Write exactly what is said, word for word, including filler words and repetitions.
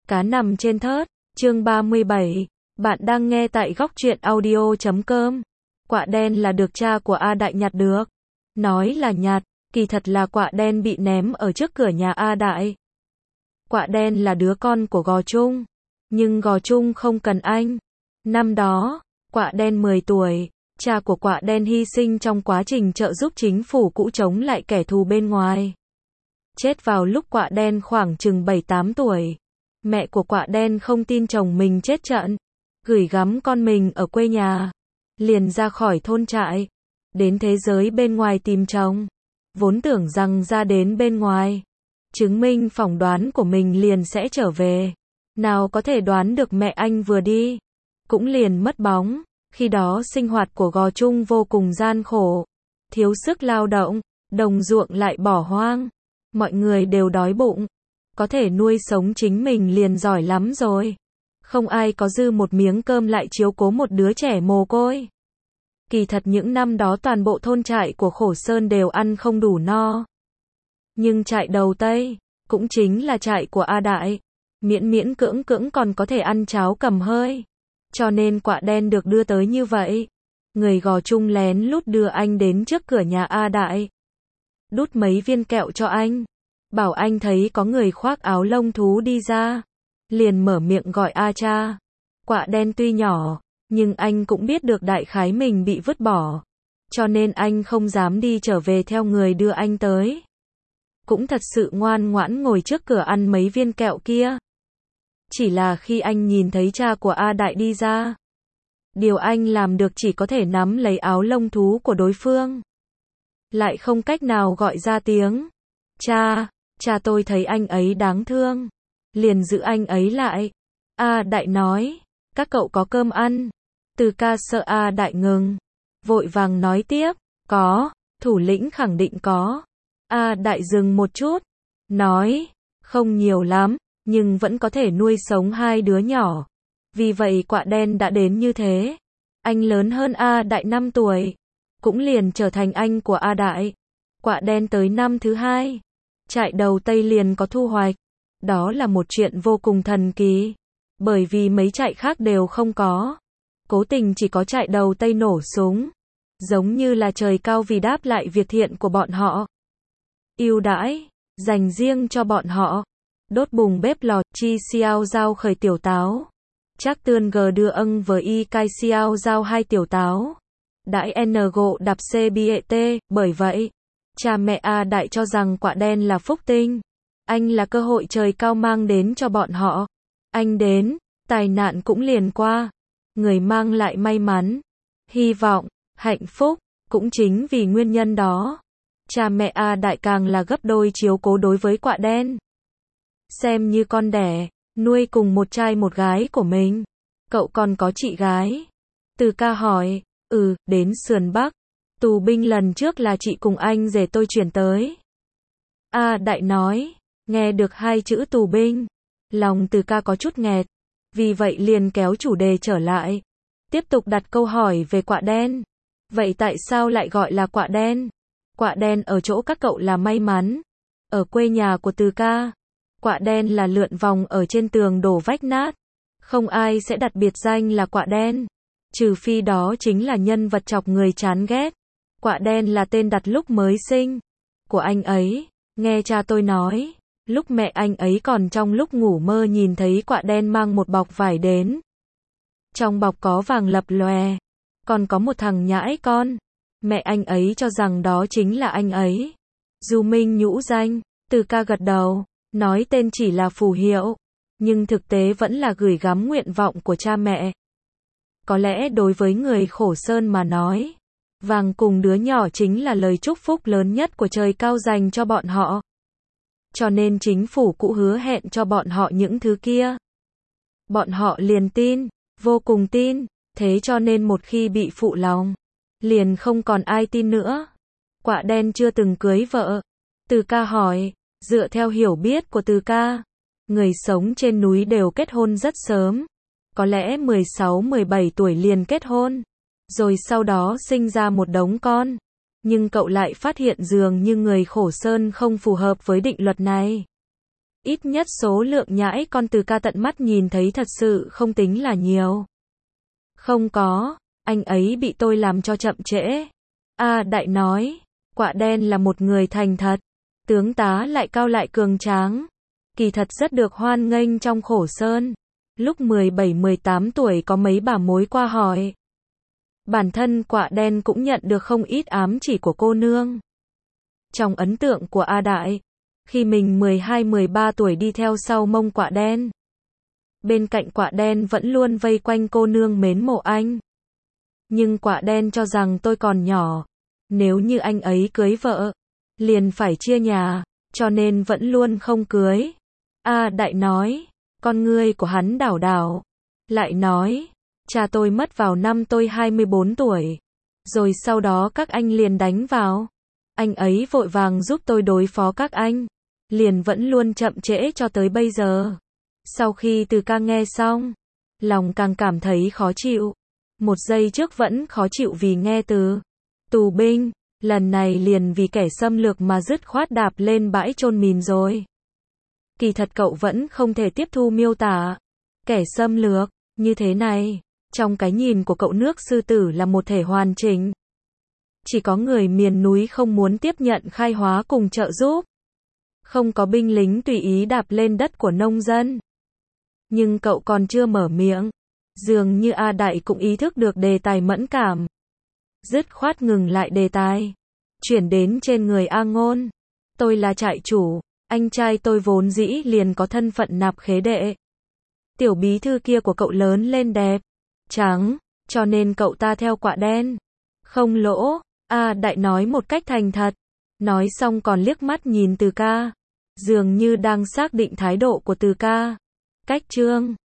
Cá nằm trên thớt, chương ba mươi bảy. Bạn đang nghe tại góc truyện audio chấm com. Quạ đen là được cha của A Đại nhặt được. Nói là nhặt, kỳ thật là quạ đen bị ném ở trước cửa nhà A Đại. Quạ đen là đứa con của Gò Trung, nhưng Gò Trung không cần anh. Năm đó, quạ đen mười tuổi, cha của quạ đen hy sinh trong quá trình trợ giúp chính phủ cũ chống lại kẻ thù bên ngoài. Chết vào lúc quạ đen khoảng chừng bảy tám tuổi. Mẹ của quạ đen không tin chồng mình chết trận, gửi gắm con mình ở quê nhà, liền ra khỏi thôn trại, đến thế giới bên ngoài tìm chồng. Vốn tưởng rằng ra đến bên ngoài, chứng minh phỏng đoán của mình liền sẽ trở về. Nào có thể đoán được mẹ anh vừa đi, cũng liền mất bóng. Khi đó sinh hoạt của Gò Trung vô cùng gian khổ, thiếu sức lao động, đồng ruộng lại bỏ hoang. Mọi người đều đói bụng, có thể nuôi sống chính mình liền giỏi lắm rồi. Không ai có dư một miếng cơm lại chiếu cố một đứa trẻ mồ côi. Kỳ thật những năm đó toàn bộ thôn trại của Khổ Sơn đều ăn không đủ no. Nhưng trại đầu Tây, cũng chính là trại của A Đại, miễn miễn cưỡng cưỡng còn có thể ăn cháo cầm hơi. Cho nên quạ đen được đưa tới như vậy. Người Gò Trung lén lút đưa anh đến trước cửa nhà A Đại, đút mấy viên kẹo cho anh, bảo anh thấy có người khoác áo lông thú đi ra, liền mở miệng gọi A cha. Quạ đen tuy nhỏ, nhưng anh cũng biết được đại khái mình bị vứt bỏ, cho nên anh không dám đi trở về theo người đưa anh tới. Cũng thật sự ngoan ngoãn ngồi trước cửa ăn mấy viên kẹo kia. Chỉ là khi anh nhìn thấy cha của A Đại đi ra, điều anh làm được chỉ có thể nắm lấy áo lông thú của đối phương, lại không cách nào gọi ra tiếng. Cha, cha tôi thấy anh ấy đáng thương, liền giữ anh ấy lại. A Đại nói, các cậu có cơm ăn? Từ ca sợ A Đại ngừng, vội vàng nói tiếp, có, thủ lĩnh khẳng định có. A Đại dừng một chút, nói, không nhiều lắm, nhưng vẫn có thể nuôi sống hai đứa nhỏ. Vì vậy quạ đen đã đến như thế. Anh lớn hơn A Đại năm tuổi, cũng liền trở thành anh của A Đại. Quạ đen tới năm thứ hai, trại đầu Tây liền có thu hoạch. Đó là một chuyện vô cùng thần kỳ, bởi vì mấy trại khác đều không có. Cố tình chỉ có trại đầu Tây nổ súng, giống như là trời cao vì đáp lại việc thiện của bọn họ. Ưu đãi, dành riêng cho bọn họ. Đốt bùng bếp lò, chi xiao giao khởi tiểu táo. Chắc tươn g đưa âng với y cai xiao giao hai tiểu táo. Đãi n gộ đạp c biet, bởi vậy, cha mẹ A Đại cho rằng quạ đen là phúc tinh. Anh là cơ hội trời cao mang đến cho bọn họ. Anh đến, tai nạn cũng liền qua. Người mang lại may mắn, hy vọng, hạnh phúc. Cũng chính vì nguyên nhân đó, cha mẹ A Đại càng là gấp đôi chiếu cố đối với quạ đen. Xem như con đẻ, nuôi cùng một trai một gái của mình. Cậu còn có chị gái? Từ ca hỏi. Ừ, đến sườn Bắc. Tù binh lần trước là chị cùng anh rể tôi chuyển tới. A Đại nói. Nghe được hai chữ tù binh, lòng Từ ca có chút nghẹt. Vì vậy liền kéo chủ đề trở lại, tiếp tục đặt câu hỏi về quạ đen. Vậy tại sao lại gọi là quạ đen? Quạ đen ở chỗ các cậu là may mắn. Ở quê nhà của Từ ca, quạ đen là lượn vòng ở trên tường đổ vách nát. Không ai sẽ đặt biệt danh là quạ đen, trừ phi đó chính là nhân vật chọc người chán ghét. Quạ đen là tên đặt lúc mới sinh của anh ấy. Nghe cha tôi nói, lúc mẹ anh ấy còn trong lúc ngủ mơ nhìn thấy quạ đen mang một bọc vải đến. Trong bọc có vàng lập lòe, còn có một thằng nhãi con. Mẹ anh ấy cho rằng đó chính là anh ấy. Du Minh nhũ danh. Từ ca gật đầu, nói tên chỉ là phù hiệu, nhưng thực tế vẫn là gửi gắm nguyện vọng của cha mẹ. Có lẽ đối với người Khổ Sơn mà nói, vàng cùng đứa nhỏ chính là lời chúc phúc lớn nhất của trời cao dành cho bọn họ. Cho nên chính phủ cũ hứa hẹn cho bọn họ những thứ kia. Bọn họ liền tin, vô cùng tin, thế cho nên một khi bị phụ lòng, liền không còn ai tin nữa. Quạ đen chưa từng cưới vợ. Từ ca hỏi, dựa theo hiểu biết của Từ ca, người sống trên núi đều kết hôn rất sớm. Có lẽ mười sáu mười bảy tuổi liền kết hôn, rồi sau đó sinh ra một đống con. Nhưng cậu lại phát hiện dường như người Khổ Sơn không phù hợp với định luật này. Ít nhất số lượng nhãi con Từ Ca tận mắt nhìn thấy thật sự không tính là nhiều. Không có, anh ấy bị tôi làm cho chậm trễ. A Đại nói, Quạ Đen là một người thành thật, tướng tá lại cao lại cường tráng, kỳ thật rất được hoan nghênh trong Khổ Sơn. Lúc mười bảy mười tám tuổi có mấy bà mối qua hỏi. Bản thân Quạ Đen cũng nhận được không ít ám chỉ của cô nương. Trong ấn tượng của A Đại, khi mình mười hai mười ba tuổi đi theo sau mông Quạ Đen, bên cạnh Quạ Đen vẫn luôn vây quanh cô nương mến mộ anh. Nhưng Quạ Đen cho rằng tôi còn nhỏ, nếu như anh ấy cưới vợ, liền phải chia nhà, cho nên vẫn luôn không cưới. A Đại nói, con ngươi của hắn đảo đảo, lại nói, cha tôi mất vào năm tôi hai mươi bốn tuổi, rồi sau đó các anh liền đánh vào. Anh ấy vội vàng giúp tôi đối phó các anh, liền vẫn luôn chậm trễ cho tới bây giờ. Sau khi Từ Ca nghe xong, lòng càng cảm thấy khó chịu. Một giây trước vẫn khó chịu vì nghe từ tù binh, lần này liền vì kẻ xâm lược mà dứt khoát đạp lên bãi chôn mìn rồi. Kỳ thật cậu vẫn không thể tiếp thu miêu tả kẻ xâm lược như thế này. Trong cái nhìn của cậu nước sư tử là một thể hoàn chỉnh. Chỉ có người miền núi không muốn tiếp nhận khai hóa cùng trợ giúp. Không có binh lính tùy ý đạp lên đất của nông dân. Nhưng cậu còn chưa mở miệng. Dường như A Đại cũng ý thức được đề tài mẫn cảm. Dứt khoát ngừng lại đề tài. Chuyển đến trên người A Ngôn. Tôi là trại chủ. Anh trai tôi vốn dĩ liền có thân phận nạp khế đệ. Tiểu bí thư kia của cậu lớn lên đẹp, trắng, cho nên cậu ta theo Quạ Đen. Không lỗ, A Đại nói một cách thành thật. Nói xong còn liếc mắt nhìn Từ Ca. Dường như đang xác định thái độ của Từ Ca. Cách chương